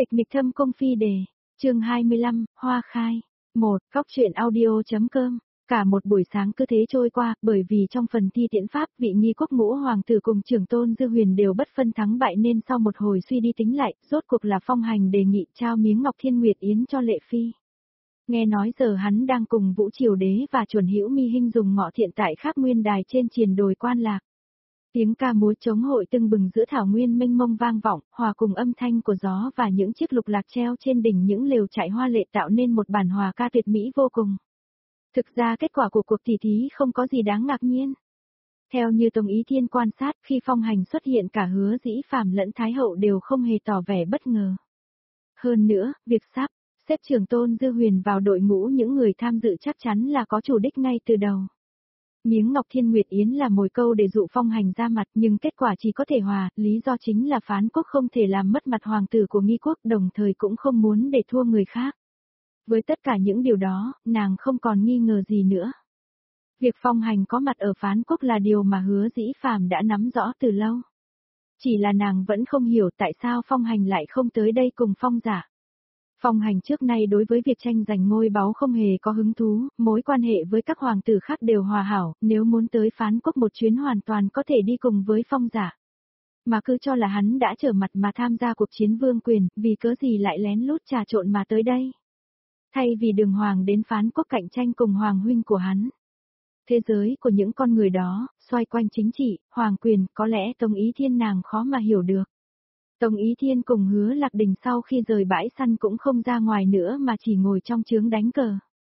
Tịch mịch thâm cung phi đề, chương 25, hoa khai. 1. Góc truyện audio.com. Cả một buổi sáng cứ thế trôi qua, bởi vì trong phần thi tiễn pháp, vị nghi quốc ngũ hoàng tử cùng trưởng tôn Dư Huyền đều bất phân thắng bại nên sau một hồi suy đi tính lại, rốt cuộc là Phong Hành đề nghị trao miếng Ngọc Thiên Nguyệt Yến cho Lệ Phi. Nghe nói giờ hắn đang cùng Vũ Triều Đế và Chuẩn Hữu Mi Hinh dùng ngọ thiện tại Khắc Nguyên Đài trên triền đồi Quan Lạc. Tiếng ca múa trống hội tưng bừng giữa thảo nguyên mênh mông vang vọng, hòa cùng âm thanh của gió và những chiếc lục lạc treo trên đỉnh những lều trại hoa lệ tạo nên một bản hòa ca tuyệt mỹ vô cùng. Thực ra kết quả của cuộc tỷ thí không có gì đáng ngạc nhiên. Theo như Tống Ý Thiên quan sát, khi Phong Hành xuất hiện cả Hứa Dĩ Phàm lẫn Thái Hậu đều không hề tỏ vẻ bất ngờ. Hơn nữa, việc xếp trưởng tôn Dư Huyền vào đội ngũ những người tham dự chắc chắn là có chủ đích ngay từ đầu. Miếng Ngọc Thiên Nguyệt Yến là mồi câu để dụ Phong Hành ra mặt nhưng kết quả chỉ có thể hòa, lý do chính là phán quốc không thể làm mất mặt hoàng tử của nghi quốc đồng thời cũng không muốn để thua người khác. Với tất cả những điều đó, nàng không còn nghi ngờ gì nữa. Việc Phong Hành có mặt ở phán quốc là điều mà Hứa Dĩ Phàm đã nắm rõ từ lâu. Chỉ là nàng vẫn không hiểu tại sao Phong Hành lại không tới đây cùng Phong Giả. Phong Hành trước nay đối với việc tranh giành ngôi báu không hề có hứng thú, mối quan hệ với các hoàng tử khác đều hòa hảo, nếu muốn tới phán quốc một chuyến hoàn toàn có thể đi cùng với Phong Giả. Mà cứ cho là hắn đã trở mặt mà tham gia cuộc chiến vương quyền, vì cớ gì lại lén lút trà trộn mà tới đây. Thay vì Đường Hoàng đến phán quốc cạnh tranh cùng hoàng huynh của hắn. Thế giới của những con người đó, xoay quanh chính trị, hoàng quyền, có lẽ Tống Ý Thiên nàng khó mà hiểu được. Tống Ý Thiên cùng Hứa Lạc Đình sau khi rời bãi săn cũng không ra ngoài nữa mà chỉ ngồi trong trướng đánh cờ.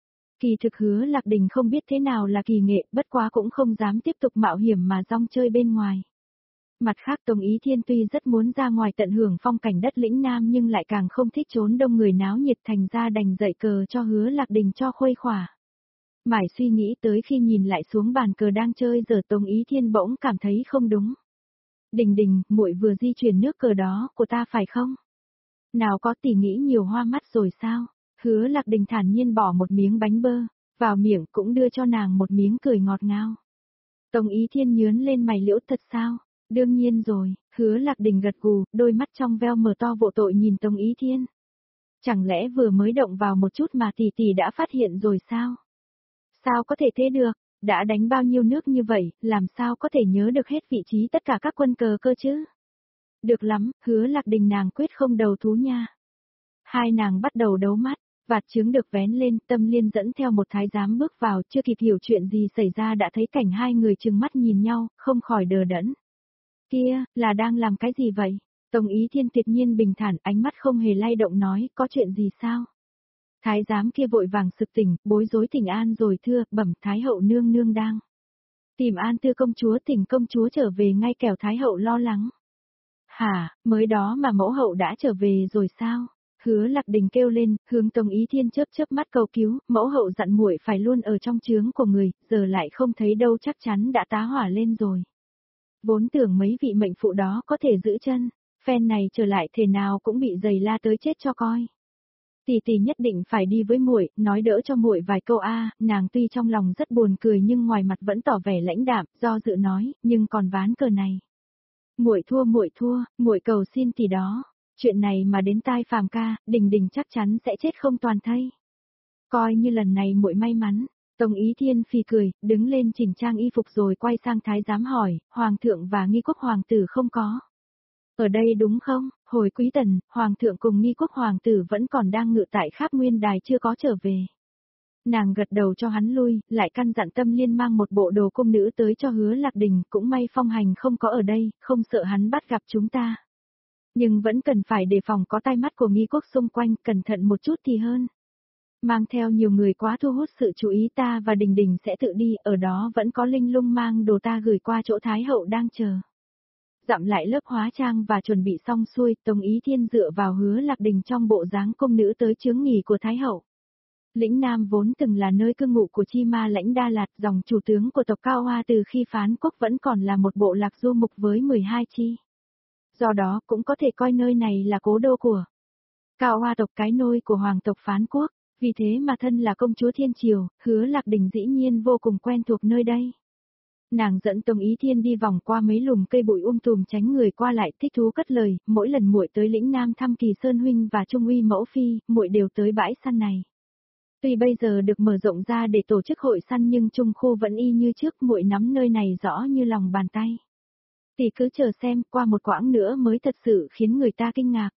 Kỳ thực Hứa Lạc Đình không biết thế nào là kỳ nghệ, bất quá cũng không dám tiếp tục mạo hiểm mà rong chơi bên ngoài. Mặt khác Tống Ý Thiên tuy rất muốn ra ngoài tận hưởng phong cảnh đất lĩnh Nam nhưng lại càng không thích trốn đông người náo nhiệt thành ra đành dạy cờ cho Hứa Lạc Đình cho khuây khỏa. Mãi suy nghĩ tới khi nhìn lại xuống bàn cờ đang chơi giờ Tống Ý Thiên bỗng cảm thấy không đúng. Đình Đình, muội vừa di chuyển nước cờ đó của ta phải không? Nào có tỷ nghĩ nhiều hoa mắt rồi sao? Hứa Lạc Đình thản nhiên bỏ một miếng bánh bơ, vào miệng cũng đưa cho nàng một miếng cười ngọt ngào. Tống Ý Thiên nhướn lên mày liễu thật sao? Đương nhiên rồi, Hứa Lạc Đình gật gù, đôi mắt trong veo mở to vô tội nhìn Tống Ý Thiên. Chẳng lẽ vừa mới động vào một chút mà tỷ tỷ đã phát hiện rồi sao? Sao có thể thế được? Đã đánh bao nhiêu nước như vậy, làm sao có thể nhớ được hết vị trí tất cả các quân cờ cơ chứ? Được lắm, Hứa Lạc Đình nàng quyết không đầu thú nha. Hai nàng bắt đầu đấu mắt, vạt trướng được vén lên, Tâm Liên dẫn theo một thái giám bước vào, chưa kịp hiểu chuyện gì xảy ra đã thấy cảnh hai người trừng mắt nhìn nhau, không khỏi đờ đẫn. Kia, là đang làm cái gì vậy? Tống Ý Thiên tuyệt nhiên bình thản, ánh mắt không hề lay động nói, có chuyện gì sao? Thái giám kia vội vàng sực tỉnh, bối rối thỉnh an rồi thưa, bẩm Thái Hậu nương nương đang tìm An Tư công chúa, Tỉnh công chúa trở về ngay kẻo Thái Hậu lo lắng. Hả, mới đó mà mẫu hậu đã trở về rồi sao? Hứa Lạc Đình kêu lên, hướng Tống Ý Thiên chớp mắt cầu cứu, mẫu hậu dặn muội phải luôn ở trong trướng của người, giờ lại không thấy đâu chắc chắn đã tá hỏa lên rồi. Vốn tưởng mấy vị mệnh phụ đó có thể giữ chân, phen này trở lại thể nào cũng bị giày la tới chết cho coi. Tỷ tỷ nhất định phải đi với muội, nói đỡ cho muội vài câu nàng tuy trong lòng rất buồn cười nhưng ngoài mặt vẫn tỏ vẻ lãnh đạm, do dự nói, nhưng còn ván cờ này. Muội thua, muội cầu xin tỷ đó, chuyện này mà đến tai Phàm ca, Đình Đình chắc chắn sẽ chết không toàn thây. Coi như lần này muội may mắn. Tống Ý Thiên phì cười, đứng lên chỉnh trang y phục rồi quay sang thái giám hỏi, hoàng thượng và nghi quốc hoàng tử không có ở đây đúng không? Hồi Quý Tần, hoàng thượng cùng nghi quốc hoàng tử vẫn còn đang ngự tại Kháp Nguyên Đài chưa có trở về. Nàng gật đầu cho hắn lui, lại căn dặn Tâm Liên mang một bộ đồ cung nữ tới cho Hứa Lạc Đình, cũng may Phong Hành không có ở đây, không sợ hắn bắt gặp chúng ta. Nhưng vẫn cần phải đề phòng có tai mắt của nghi quốc xung quanh, cẩn thận một chút thì hơn. Mang theo nhiều người quá thu hút sự chú ý ta và Đình Đình sẽ tự đi, ở đó vẫn có Linh Lung mang đồ ta gửi qua chỗ Thái Hậu đang chờ. Dặm lại lớp hóa trang và chuẩn bị xong xuôi, Tống Ý Thiên dựa vào Hứa Lạc Đình trong bộ dáng cung nữ tới chướng nghỉ của Thái Hậu. Lĩnh Nam vốn từng là nơi cư ngụ của Chi Ma Lãnh Đa Lạt, dòng chủ tướng của tộc Cao Hoa từ khi phán quốc vẫn còn là một bộ lạc du mục với 12 chi. Do đó cũng có thể coi nơi này là cố đô của Cao Hoa tộc, cái nôi của hoàng tộc phán quốc. Vì thế mà thân là công chúa Thiên Triều, Hứa Lạc Đình dĩ nhiên vô cùng quen thuộc nơi đây. Nàng dẫn Tống Ý Thiên đi vòng qua mấy lùm cây bụi tùm tránh người qua lại, thích thú cất lời, mỗi lần muội tới lĩnh Nam thăm Kỳ Sơn huynh và Trung Uy mẫu phi, muội đều tới bãi săn này. Tuy bây giờ được mở rộng ra để tổ chức hội săn nhưng trung khu vẫn y như trước, muội nắm nơi này rõ như lòng bàn tay. Tỷ cứ chờ xem, qua một quãng nữa mới thật sự khiến người ta kinh ngạc.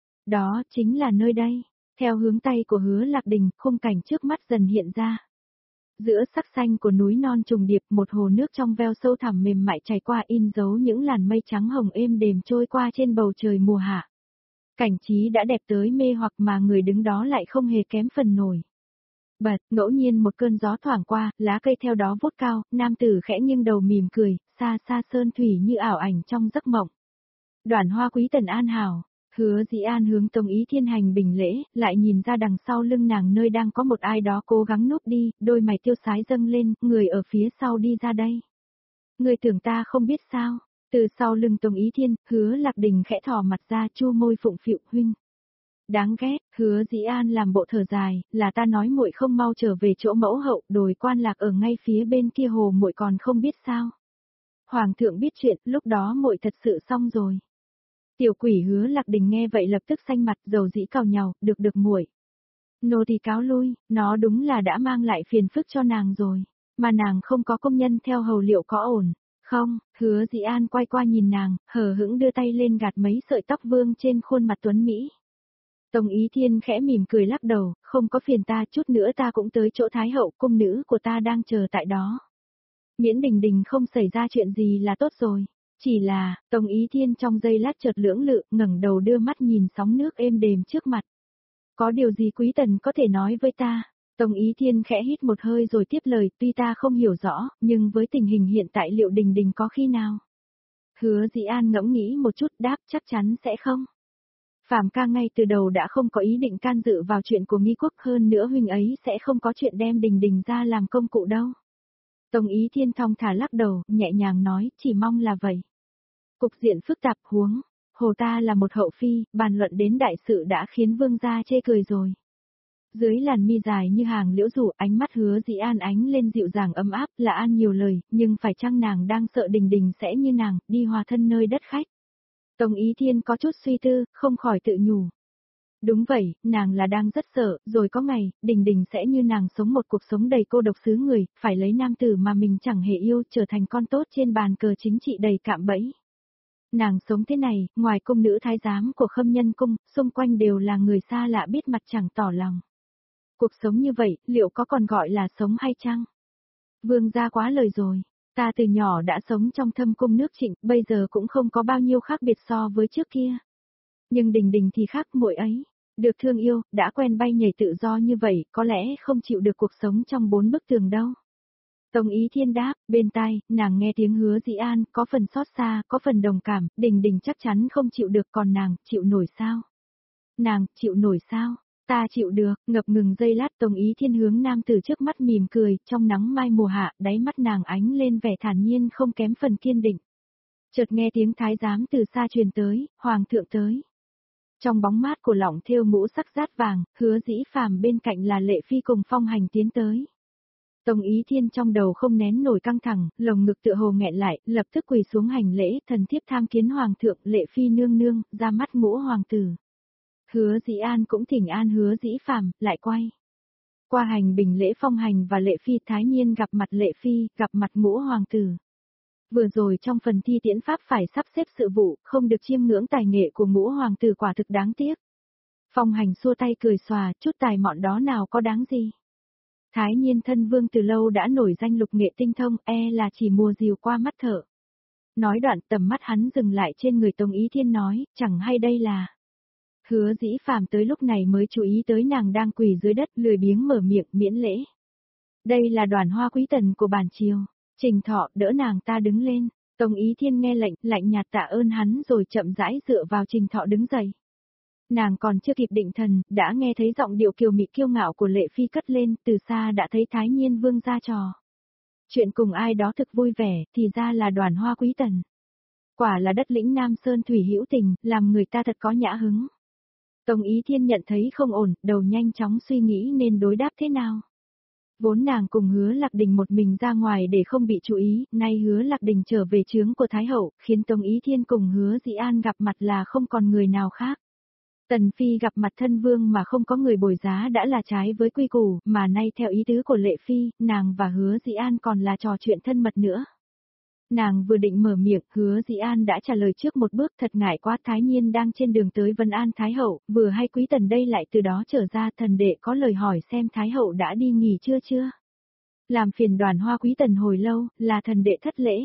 Đó chính là nơi đây. Theo hướng tay của Hứa Lạc Đình, khung cảnh trước mắt dần hiện ra. Giữa sắc xanh của núi non trùng điệp, một hồ nước trong veo sâu thẳm mềm mại chảy qua in dấu những làn mây trắng hồng êm đềm trôi qua trên bầu trời mùa hạ. Cảnh trí đã đẹp tới mê hoặc mà người đứng đó lại không hề kém phần nổi. Bật, ngẫu nhiên một cơn gió thoảng qua, lá cây theo đó vút cao, nam tử khẽ nghiêng đầu mỉm cười, xa xa sơn thủy như ảo ảnh trong giấc mộng. Đoàn Hoa Quý Tần an hảo. Hứa Dĩ An hướng Tống Ý Thiên hành bình lễ, lại nhìn ra đằng sau lưng nàng nơi đang có một ai đó cố gắng núp đi, đôi mày tiêu sái dâng lên, người ở phía sau đi ra đây. Người tưởng ta không biết sao? Từ sau lưng Tống Ý Thiên, Hứa Lạc Đình khẽ thò mặt ra chu môi phụng phịu, huynh. Đáng ghét, Hứa Dĩ An làm bộ thở dài, là ta nói muội không mau trở về chỗ mẫu hậu, đồi Quan Lạc ở ngay phía bên kia hồ muội còn không biết sao? Hoàng thượng biết chuyện, lúc đó muội thật sự xong rồi. Tiểu quỷ Hứa Lạc Đình nghe vậy lập tức xanh mặt, dầu dĩ cào nhàu, được muội. Nô thì cáo lui, nó đúng là đã mang lại phiền phức cho nàng rồi, mà nàng không có công nhân theo hầu liệu có ổn. Không, Hứa Dĩ An quay qua nhìn nàng, hờ hững đưa tay lên gạt mấy sợi tóc vương trên khuôn mặt tuấn Mỹ. Tống Ý Thiên khẽ mỉm cười lắc đầu, không có phiền ta, chút nữa ta cũng tới chỗ Thái hậu, cung nữ của ta đang chờ tại đó. Miễn Đình Đình không xảy ra chuyện gì là tốt rồi. Chỉ là, Tống Ý Thiên trong giây lát chợt lưỡng lự, ngẩng đầu đưa mắt nhìn sóng nước êm đềm trước mặt. Có điều gì Quý Tần có thể nói với ta? Tống Ý Thiên khẽ hít một hơi rồi tiếp lời, tuy ta không hiểu rõ, nhưng với tình hình hiện tại liệu Đình Đình có khi nào? Hứa Dĩ An ngẫm nghĩ một chút đáp chắc chắn sẽ không. Phạm ca ngay từ đầu đã không có ý định can dự vào chuyện của Nghi Quốc, hơn nữa huynh ấy sẽ không có chuyện đem Đình Đình ra làm công cụ đâu. Tống Ý Thiên thong thả lắc đầu, nhẹ nhàng nói, chỉ mong là vậy. Cục diện phức tạp huống, hồ ta là một hậu phi, bàn luận đến đại sự đã khiến vương gia chê cười rồi. Dưới làn mi dài như hàng liễu rủ, ánh mắt Hứa Dĩ An ánh lên dịu dàng ấm áp, là an nhiều lời, nhưng phải chăng nàng đang sợ Đình Đình sẽ như nàng, đi hòa thân nơi đất khách. Tống Ý Thiên có chút suy tư, không khỏi tự nhủ. Đúng vậy, nàng là đang rất sợ, rồi có ngày, Đình Đình sẽ như nàng sống một cuộc sống đầy cô độc xứ người, phải lấy nam tử mà mình chẳng hề yêu, trở thành con tốt trên bàn cờ chính trị đầy cạm bẫy. Nàng sống thế này, ngoài cung nữ thái giám của Khâm Nhân Cung, xung quanh đều là người xa lạ biết mặt chẳng tỏ lòng. Cuộc sống như vậy, liệu có còn gọi là sống hay chăng? Vương gia quá lời rồi. Ta từ nhỏ đã sống trong thâm cung nước Trịnh, bây giờ cũng không có bao nhiêu khác biệt so với trước kia. Nhưng Đình Đình thì khác, muội ấy. Được thương yêu, đã quen bay nhảy tự do như vậy, có lẽ không chịu được cuộc sống trong 4 bức tường đâu. Tống Ý Thiên đáp, bên tai, nàng nghe tiếng Hứa Dĩ An, có phần xót xa, có phần đồng cảm, Đình Đình chắc chắn không chịu được, còn nàng, chịu nổi sao? Nàng, chịu nổi sao? Ta chịu được, ngập ngừng giây lát Tống Ý Thiên hướng nam tử trước mắt mỉm cười, trong nắng mai mùa hạ, đáy mắt nàng ánh lên vẻ thản nhiên không kém phần kiên định. Chợt nghe tiếng thái giám từ xa truyền tới, hoàng thượng tới. Trong bóng mát của lọng thêu mũ sắc rát vàng, Hứa Dĩ Phàm bên cạnh là Lệ Phi cùng Phong Hành tiến tới. Tống Ý Thiên trong đầu không nén nổi căng thẳng, lồng ngực tựa hồ nghẹn lại, lập tức quỳ xuống hành lễ, thần thiếp tham kiến hoàng thượng, Lệ Phi nương nương, ra mắt ngũ hoàng tử. Hứa Dĩ An cũng thỉnh an Hứa Dĩ Phàm, lại quay. Qua hành bình lễ Phong Hành và Lệ Phi, thái nhiên gặp mặt Lệ Phi, gặp mặt ngũ hoàng tử. Vừa rồi trong phần thi tiễn pháp phải sắp xếp sự vụ, không được chiêm ngưỡng tài nghệ của ngũ hoàng tử quả thực đáng tiếc. Phong Hành xua tay cười xòa, chút tài mọn đó nào có đáng gì. Thái nhiên thân vương từ lâu đã nổi danh lục nghệ tinh thông, là chỉ mùa dìu qua mắt thợ. Nói đoạn tầm mắt hắn dừng lại trên người Tống Ý Thiên nói, chẳng hay đây là. Hứa Dĩ Phàm tới lúc này mới chú ý tới nàng đang quỳ dưới đất, lười biếng mở miệng miễn lễ. Đây là Đoàn Hoa Quý Tần của bản triều. Trình Thọ đỡ nàng ta đứng lên. Tống Ý Thiên nghe lệnh, lạnh nhạt tạ ơn hắn rồi chậm rãi dựa vào Trình Thọ đứng dậy. Nàng còn chưa kịp định thần, đã nghe thấy giọng điệu kiều mị kiêu ngạo của Lệ Phi cất lên, từ xa đã thấy Thái Nhiên Vương ra trò. Chuyện cùng ai đó thực vui vẻ, thì ra là Đoàn Hoa Quý Tần. Quả là đất lĩnh Nam Sơn thủy hữu tình, làm người ta thật có nhã hứng. Tống Ý Thiên nhận thấy không ổn, đầu nhanh chóng suy nghĩ nên đối đáp thế nào. Vốn nàng cùng Hứa Lạc Đình một mình ra ngoài để không bị chú ý, nay Hứa Lạc Đình trở về trướng của Thái Hậu, khiến Tống Ý Thiên cùng Hứa Dĩ An gặp mặt là không còn người nào khác. Tần Phi gặp mặt thân vương mà không có người bồi giá đã là trái với quy củ, mà nay theo ý tứ của Lệ Phi, nàng và Hứa Dĩ An còn là trò chuyện thân mật nữa. Nàng vừa định mở miệng, Hứa Dĩ An đã trả lời trước một bước, thật ngại quá, Thái Nhiên đang trên đường tới Vân An Thái Hậu, vừa hay Quý Tần đây lại từ đó trở ra, thần đệ có lời hỏi xem Thái Hậu đã đi nghỉ chưa. Làm phiền Đoàn Hoa Quý Tần hồi lâu, là thần đệ thất lễ.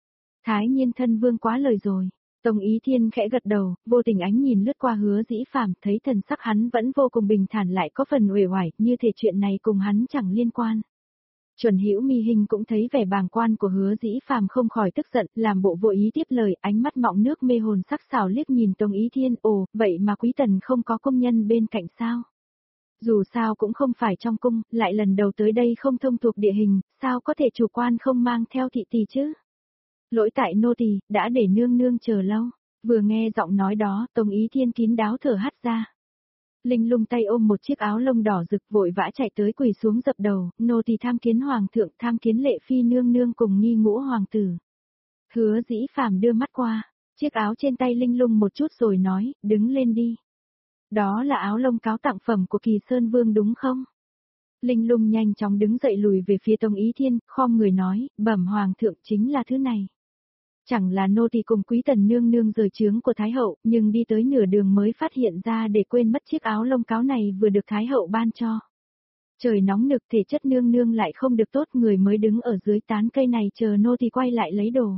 Thái Nhiên thân vương quá lời rồi. Tống Ý Thiên khẽ gật đầu, vô tình ánh nhìn lướt qua Hứa Dĩ Phàm, thấy thần sắc hắn vẫn vô cùng bình thản, lại có phần uể oải, như thể chuyện này cùng hắn chẳng liên quan. Chuẩn Hữu Mi Hinh cũng thấy vẻ bàng quan của Hứa Dĩ Phàm không khỏi tức giận, làm bộ vô ý tiếp lời, ánh mắt mọng nước mê hồn sắc sảo liếc nhìn Tống Ý Thiên, ồ, vậy mà Quý Tần không có công nhân bên cạnh sao? Dù sao cũng không phải trong cung, lại lần đầu tới đây không thông thuộc địa hình, sao có thể chủ quan không mang theo thị tỳ chứ? Lỗi tại nô tỳ, đã để nương nương chờ lâu. Vừa nghe giọng nói đó, Tống Ý Thiên kín đáo thở hắt ra. Linh Lung tay ôm một chiếc áo lông đỏ rực vội vã chạy tới quỳ xuống dập đầu, nô tỳ tham kiến hoàng thượng, tham kiến Lệ Phi nương nương cùng nghi ngũ hoàng tử. Hứa Dĩ Phàm đưa mắt qua, chiếc áo trên tay Linh Lung một chút rồi nói, đứng lên đi. Đó là áo lông cáo tặng phẩm của Kỳ Sơn Vương đúng không? Linh Lung nhanh chóng đứng dậy lùi về phía Tống Ý Thiên, khom người nói, bẩm hoàng thượng chính là thứ này. Chẳng là nô tỳ cùng Quý Tần nương nương rời trướng của Thái Hậu, nhưng đi tới nửa đường mới phát hiện ra để quên mất chiếc áo lông cáo này vừa được Thái Hậu ban cho. Trời nóng nực, thể chất nương nương lại không được tốt, người mới đứng ở dưới tán cây này chờ nô tỳ quay lại lấy đồ.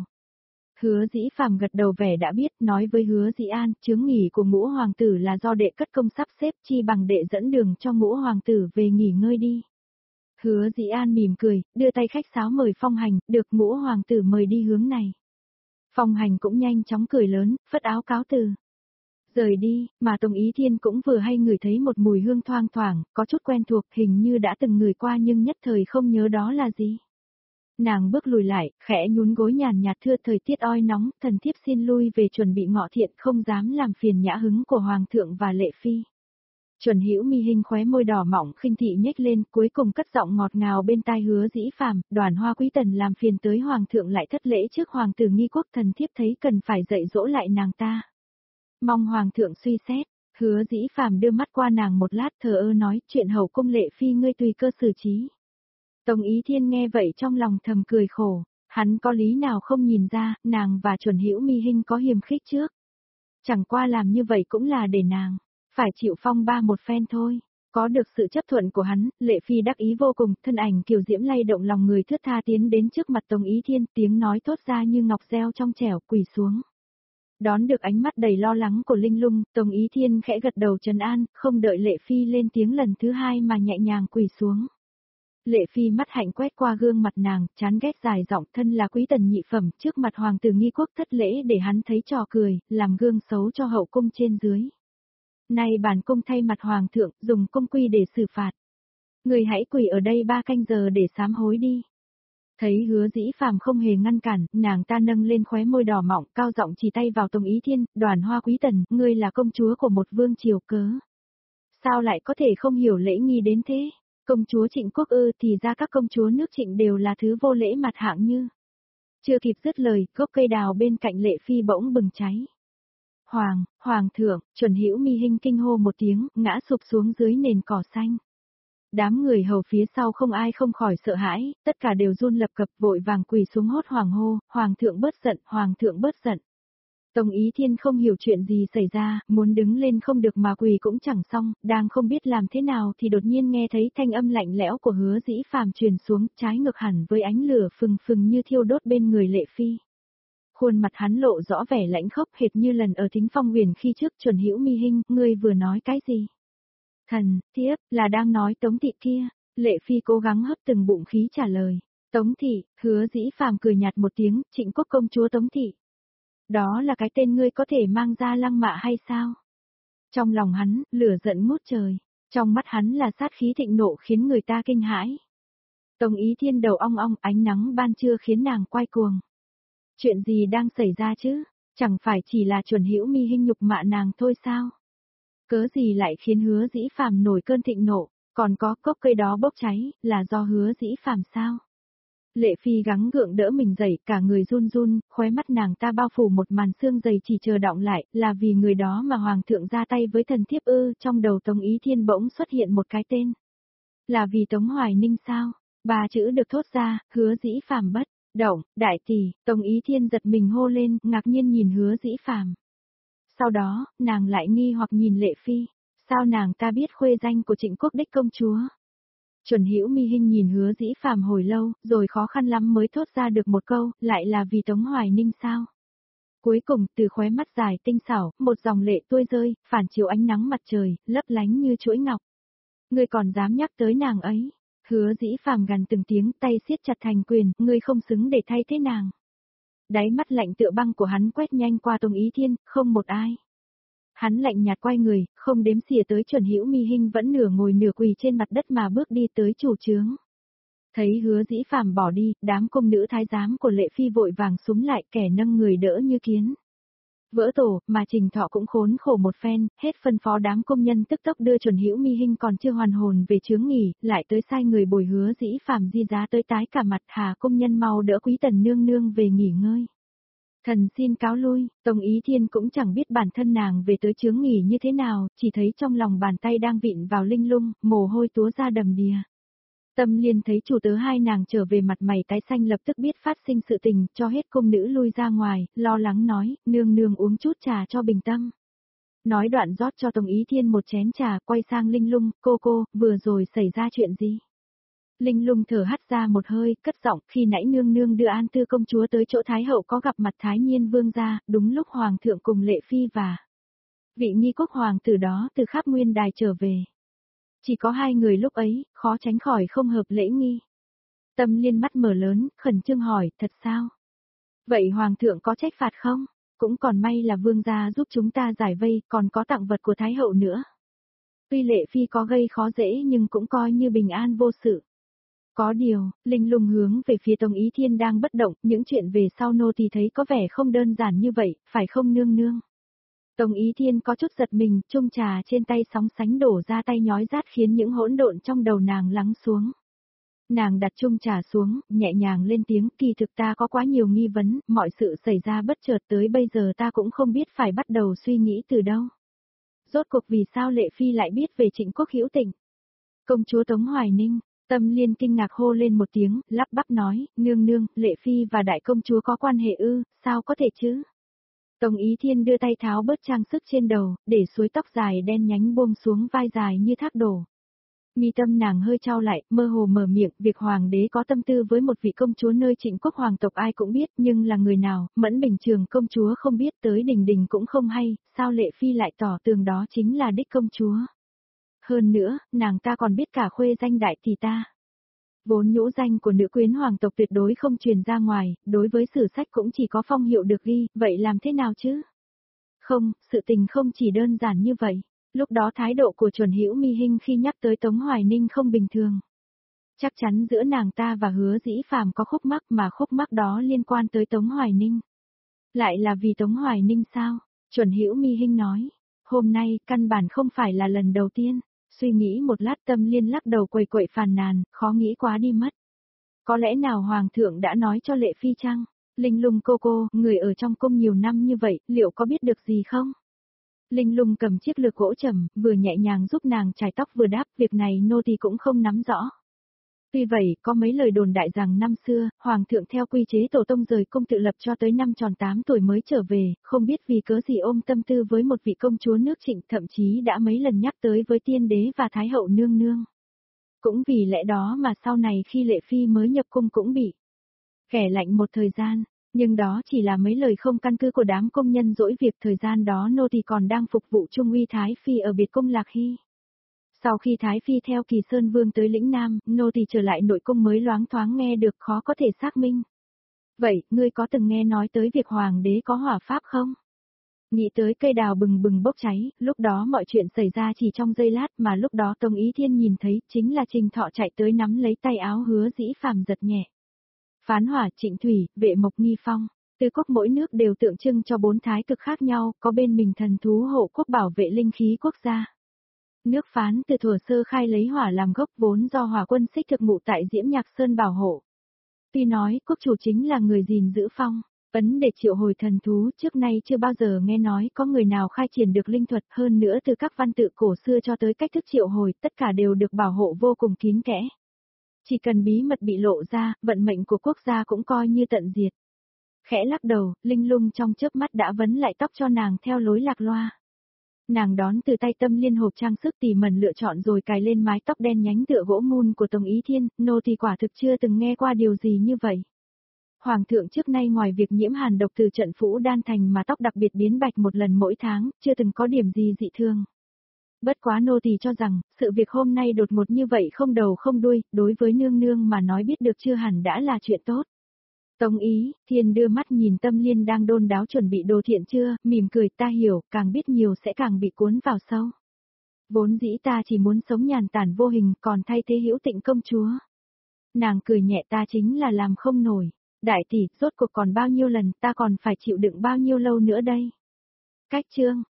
Hứa Dĩ Phàm gật đầu vẻ đã biết, nói với Hứa Dĩ An, chướng nghỉ của ngũ hoàng tử là do đệ cất công sắp xếp, chi bằng đệ dẫn đường cho ngũ hoàng tử về nghỉ ngơi đi. Hứa Dĩ An mỉm cười, đưa tay khách sáo mời Phong Hành, được ngũ hoàng tử mời đi hướng này. Phong Hành cũng nhanh chóng cười lớn, phất áo cáo từ. Rời đi, mà Tống Ý Thiên cũng vừa hay ngửi thấy một mùi hương thoang thoảng, có chút quen thuộc, hình như đã từng ngửi qua nhưng nhất thời không nhớ đó là gì. Nàng bước lùi lại, khẽ nhún gối nhàn nhạt, thưa thời tiết oi nóng, thần thiếp xin lui về chuẩn bị ngọ thiện, không dám làm phiền nhã hứng của Hoàng thượng và Lệ Phi. Chuẩn Hữu Mi Hinh khóe môi đỏ mỏng khinh thị nhếch lên, cuối cùng cất giọng ngọt ngào bên tai Hứa Dĩ Phàm, Đoàn Hoa Quý Tần làm phiền tới Hoàng thượng lại thất lễ trước Hoàng tử nghi quốc, thần thiếp thấy cần phải dạy dỗ lại nàng ta. Mong Hoàng thượng suy xét. Hứa Dĩ Phàm đưa mắt qua nàng một lát thờ ơ nói, chuyện hậu cung Lệ Phi ngươi tùy cơ xử trí. Tống Ý Thiên nghe vậy trong lòng thầm cười khổ, hắn có lý nào không nhìn ra, nàng và Chuẩn Hữu Mi Hinh có hiềm khích trước. Chẳng qua làm như vậy cũng là để nàng phải chịu phong ba một phen thôi. Có được sự chấp thuận của hắn, Lệ Phi đắc ý vô cùng, thân ảnh kiều diễm lay động lòng người thướt tha tiến đến trước mặt Tống Ý Thiên, tiếng nói thốt ra như ngọc reo trong trẻo, quỳ xuống. Đón được ánh mắt đầy lo lắng của Linh Lung, Tống Ý Thiên khẽ gật đầu trấn an, không đợi Lệ Phi lên tiếng lần thứ hai mà nhẹ nhàng quỳ xuống. Lệ Phi mắt hạnh quét qua gương mặt nàng, chán ghét dài giọng, thân là quý tần nhị phẩm, trước mặt hoàng tử nghi quốc thất lễ để hắn thấy trò cười, làm gương xấu cho hậu cung trên dưới. Nay bản cung thay mặt hoàng thượng, dùng cung quy để xử phạt. Người hãy quỳ ở đây 3 canh giờ để sám hối đi. Thấy Hứa Dĩ Phàm không hề ngăn cản, nàng ta nâng lên khóe môi đỏ mọng, cao giọng chỉ tay vào Tống Ý Thiên, Đoàn Hoa Quý Tần, ngươi là công chúa của một vương triều cớ. Sao lại có thể không hiểu lễ nghi đến thế? Công chúa Trịnh Quốc ư, thì ra các công chúa nước Trịnh đều là thứ vô lễ mặt hạng như. Chưa kịp dứt lời, gốc cây đào bên cạnh Lệ Phi bỗng bừng cháy. Hoàng thượng, Chuẩn Hữu Mi Hinh kinh hô một tiếng, ngã sụp xuống dưới nền cỏ xanh. Đám người hầu phía sau không ai không khỏi sợ hãi, tất cả đều run lập cập vội vàng quỳ xuống hốt hoảng hô, Hoàng thượng bớt giận, Hoàng thượng bớt giận. Tống Ý Thiên không hiểu chuyện gì xảy ra, muốn đứng lên không được mà quỳ cũng chẳng xong, đang không biết làm thế nào thì đột nhiên nghe thấy thanh âm lạnh lẽo của Hứa Dĩ Phàm truyền xuống, trái ngược hẳn với ánh lửa phừng phừng như thiêu đốt bên người Lệ Phi. Khuôn mặt hắn lộ rõ vẻ lãnh khốc hệt như lần ở Thính Phong Huyền khi trước. Chuẩn Hữu Mi Hinh, ngươi vừa nói cái gì? Thần, thiếp, là đang nói Tống thị kia. Lệ Phi cố gắng hấp từng bụng khí trả lời. Tống thị, Hứa Dĩ Phàm cười nhạt một tiếng, Trịnh Quốc công chúa Tống thị. Đó là cái tên ngươi có thể mang ra lăng mạ hay sao? Trong lòng hắn, lửa giận ngút trời. Trong mắt hắn là sát khí thịnh nộ khiến người ta kinh hãi. Tống Ý Thiên đầu ong ong, ánh nắng ban trưa khiến nàng quay cuồng. Chuyện gì đang xảy ra chứ? Chẳng phải chỉ là Chuẩn Hữu Mi Hinh nhục mạ nàng thôi sao? Cớ gì lại khiến Hứa Dĩ Phàm nổi cơn thịnh nộ? Còn có gốc cây đó bốc cháy, là do Hứa Dĩ Phàm sao? Lệ Phi gắng gượng đỡ mình dậy, cả người run run, khóe mắt nàng ta bao phủ một màn sương dày chỉ chờ đọng lại, là vì người đó mà Hoàng thượng ra tay với thần thiếp ư? Trong đầu Tống Ý Thiên bỗng xuất hiện một cái tên. Là vì Tống Hoài Ninh sao? Ba chữ được thốt ra, Hứa Dĩ Phàm bất động, đại tỷ. Tống Ý Thiên giật mình hô lên, ngạc nhiên nhìn Hứa Dĩ Phàm. Sau đó, nàng lại nghi hoặc nhìn Lệ Phi, sao nàng ta biết khuê danh của Trịnh Quốc đích công chúa? Chuẩn Hữu Mi Hinh nhìn Hứa Dĩ Phàm hồi lâu, rồi khó khăn lắm mới thốt ra được một câu, lại là vì Tống Hoài Ninh sao? Cuối cùng, từ khóe mắt dài tinh xảo, một dòng lệ tuôn rơi, phản chiếu ánh nắng mặt trời, lấp lánh như chuỗi ngọc. Ngươi còn dám nhắc tới nàng ấy? Hứa Dĩ Phàm gằn từng tiếng, tay siết chặt thành quyền, ngươi không xứng để thay thế nàng. Đáy mắt lạnh tựa băng của hắn quét nhanh qua Tống Ý Thiên, không một ai. Hắn lạnh nhạt quay người, không đếm xỉa tới Chuẩn Hữu Mi Hinh vẫn nửa ngồi nửa quỳ trên mặt đất mà bước đi tới chủ trướng. Thấy Hứa Dĩ Phàm bỏ đi, đám cung nữ thái giám của Lệ Phi vội vàng xúm lại, kẻ nâng người đỡ như kiến. Vỡ tổ, mà Trình Thọ cũng khốn khổ một phen, hết phân phó đám công nhân tức tốc đưa Chuẩn Hữu Mi Hinh còn chưa hoàn hồn về chướng nghỉ, lại tới sai người bồi Hứa Dĩ Phàm di giá tới tái cả mặt, hà công nhân mau đỡ Quý Tần nương nương về nghỉ ngơi. Thần xin cáo lui, Tống Ý Thiên cũng chẳng biết bản thân nàng về tới chướng nghỉ như thế nào, chỉ thấy trong lòng bàn tay đang vịn vào linh lung, mồ hôi túa ra đầm đìa. Tâm Liên thấy chủ tớ hai nàng trở về mặt mày tái xanh lập tức biết phát sinh sự tình, cho hết công nữ lui ra ngoài, lo lắng nói, nương nương uống chút trà cho bình tâm. Nói đoạn rót cho Tống Ý Thiên một chén trà, quay sang Linh Lung, cô, vừa rồi xảy ra chuyện gì? Linh Lung thở hắt ra một hơi, cất giọng, khi nãy nương nương đưa An Tư công chúa tới chỗ Thái hậu có gặp mặt Thái Nhiên vương gia, đúng lúc Hoàng thượng cùng Lệ Phi và vị nghi quốc hoàng tử đó từ khắp nguyên đài trở về. Chỉ có hai người lúc ấy, khó tránh khỏi không hợp lễ nghi. Tâm Liên mắt mở lớn, khẩn trương hỏi, thật sao? Vậy Hoàng thượng có trách phạt không? Cũng còn may là vương gia giúp chúng ta giải vây, còn có tặng vật của Thái hậu nữa. Tuy Lệ Phi có gây khó dễ nhưng cũng coi như bình an vô sự. Có điều, Linh Lung hướng về phía Tống Ý Thiên đang bất động, những chuyện về sau nô tỳ thấy có vẻ không đơn giản như vậy, phải không nương nương? Tống Ý Thiên có chút giật mình, chung trà trên tay sóng sánh đổ ra tay nhói rát khiến những hỗn độn trong đầu nàng lắng xuống. Nàng đặt chung trà xuống, nhẹ nhàng lên tiếng, kỳ thực ta có quá nhiều nghi vấn, mọi sự xảy ra bất chợt tới bây giờ ta cũng không biết phải bắt đầu suy nghĩ từ đâu. Rốt cuộc vì sao Lệ Phi lại biết về Trịnh Quốc Hữu Tình? Công chúa Tống Hoài Ninh. Tâm Liên kinh ngạc hô lên một tiếng, lắp bắp nói, nương nương, Lệ Phi và đại công chúa có quan hệ ư, sao có thể chứ? Tống Ý Thiên đưa tay tháo bớt trang sức trên đầu, để suối tóc dài đen nhánh buông xuống vai dài như thác đổ. Mi tâm nàng hơi trao lại, mơ hồ mở miệng, việc hoàng đế có tâm tư với một vị công chúa nơi Trịnh Quốc hoàng tộc ai cũng biết, nhưng là người nào, Mẫn Bình Trường công chúa không biết, tới đình đình cũng không hay, sao Lệ Phi lại tỏ tường đó chính là đích công chúa? Hơn nữa, nàng ta còn biết cả khuê danh đại tỷ ta. Vốn nhũ danh của nữ quyến hoàng tộc tuyệt đối không truyền ra ngoài, đối với sử sách cũng chỉ có phong hiệu được ghi, vậy làm thế nào chứ? Không, sự tình không chỉ đơn giản như vậy. Lúc đó thái độ của Chuẩn Hữu Mi Hinh khi nhắc tới Tống Hoài Ninh không bình thường. Chắc chắn giữa nàng ta và Hứa Dĩ Phàm có khúc mắc mà khúc mắc đó liên quan tới Tống Hoài Ninh. Lại là vì Tống Hoài Ninh sao? Chuẩn Hữu Mi Hinh nói. Hôm nay, căn bản không phải là lần đầu tiên. Suy nghĩ một lát Tâm Liên lắc đầu quầy quậy phàn nàn, khó nghĩ quá đi mất. Có lẽ nào Hoàng thượng đã nói cho Lệ Phi chăng? Linh Lung cô, người ở trong cung nhiều năm như vậy, liệu có biết được gì không? Linh Lung cầm chiếc lược gỗ trầm, vừa nhẹ nhàng giúp nàng chải tóc vừa đáp, việc này nô tỳ cũng không nắm rõ. Tuy vậy, có mấy lời đồn đại rằng năm xưa, Hoàng thượng theo quy chế tổ tông rời cung tự lập cho tới năm tròn 8 tuổi mới trở về, không biết vì cớ gì ôm tâm tư với một vị công chúa nước Trịnh, thậm chí đã mấy lần nhắc tới với tiên đế và thái hậu nương nương. Cũng vì lẽ đó mà sau này khi Lệ Phi mới nhập cung cũng bị kẻ lạnh một thời gian, nhưng đó chỉ là mấy lời không căn cứ của đám công nhân dỗi việc, thời gian đó nô tỳ còn đang phục vụ Trung uy Thái Phi ở biệt cung Lạc Hy. Sau khi Thái Phi theo Kỳ Sơn Vương tới lĩnh Nam, nô tỳ trở lại nội cung mới loáng thoáng nghe được, khó có thể xác minh. Vậy, ngươi có từng nghe nói tới việc hoàng đế có hỏa pháp không? Nghĩ tới cây đào bừng bừng bốc cháy, lúc đó mọi chuyện xảy ra chỉ trong giây lát, mà lúc đó Tống Ý Thiên nhìn thấy, chính là Trình Thọ chạy tới nắm lấy tay áo Hứa Dĩ Phàm giật nhẹ. Phán Hỏa, Trịnh Thủy, Vệ Mộc, Nghi Phong, tứ quốc mỗi nước đều tượng trưng cho 4 thái cực khác nhau, có bên mình thần thú hộ quốc bảo vệ linh khí quốc gia. Nước phán từ thuở sơ khai lấy hỏa làm gốc vốn do hỏa quân xích thực ngụ tại Diễm Nhạc Sơn bảo hộ. Tuy nói quốc chủ chính là người gìn giữ phong, ấn để triệu hồi thần thú trước nay chưa bao giờ nghe nói có người nào khai triển được linh thuật hơn nữa từ các văn tự cổ xưa cho tới cách thức triệu hồi tất cả đều được bảo hộ vô cùng kín kẽ. Chỉ cần bí mật bị lộ ra, vận mệnh của quốc gia cũng coi như tận diệt. Khẽ lắc đầu, Linh Lung trong chớp mắt đã vấn lại tóc cho nàng theo lối lạc loa. Nàng đón từ tay Tâm Liên hộp trang sức tỉ mẩn lựa chọn rồi cài lên mái tóc đen nhánh tựa gỗ mun của Tống Ý Thiên, nô thì quả thực chưa từng nghe qua điều gì như vậy. Hoàng thượng trước nay ngoài việc nhiễm hàn độc từ trận Phũ Đan Thành mà tóc đặc biệt biến bạch một lần mỗi tháng, chưa từng có điểm gì dị thương. Bất quá nô tỳ cho rằng, sự việc hôm nay đột ngột như vậy không đầu không đuôi, đối với nương nương mà nói biết được chưa hẳn đã là chuyện tốt. Tống Ý Thiên đưa mắt nhìn Tâm Liên đang đôn đáo chuẩn bị đồ thiện chưa, mỉm cười, ta hiểu, càng biết nhiều sẽ càng bị cuốn vào sâu. Vốn dĩ ta chỉ muốn sống nhàn tản vô hình, còn thay thế Hữu Tịnh công chúa. Nàng cười nhẹ, ta chính là làm không nổi. Đại tỷ, rốt cuộc còn bao nhiêu lần, ta còn phải chịu đựng bao nhiêu lâu nữa đây? Cách chương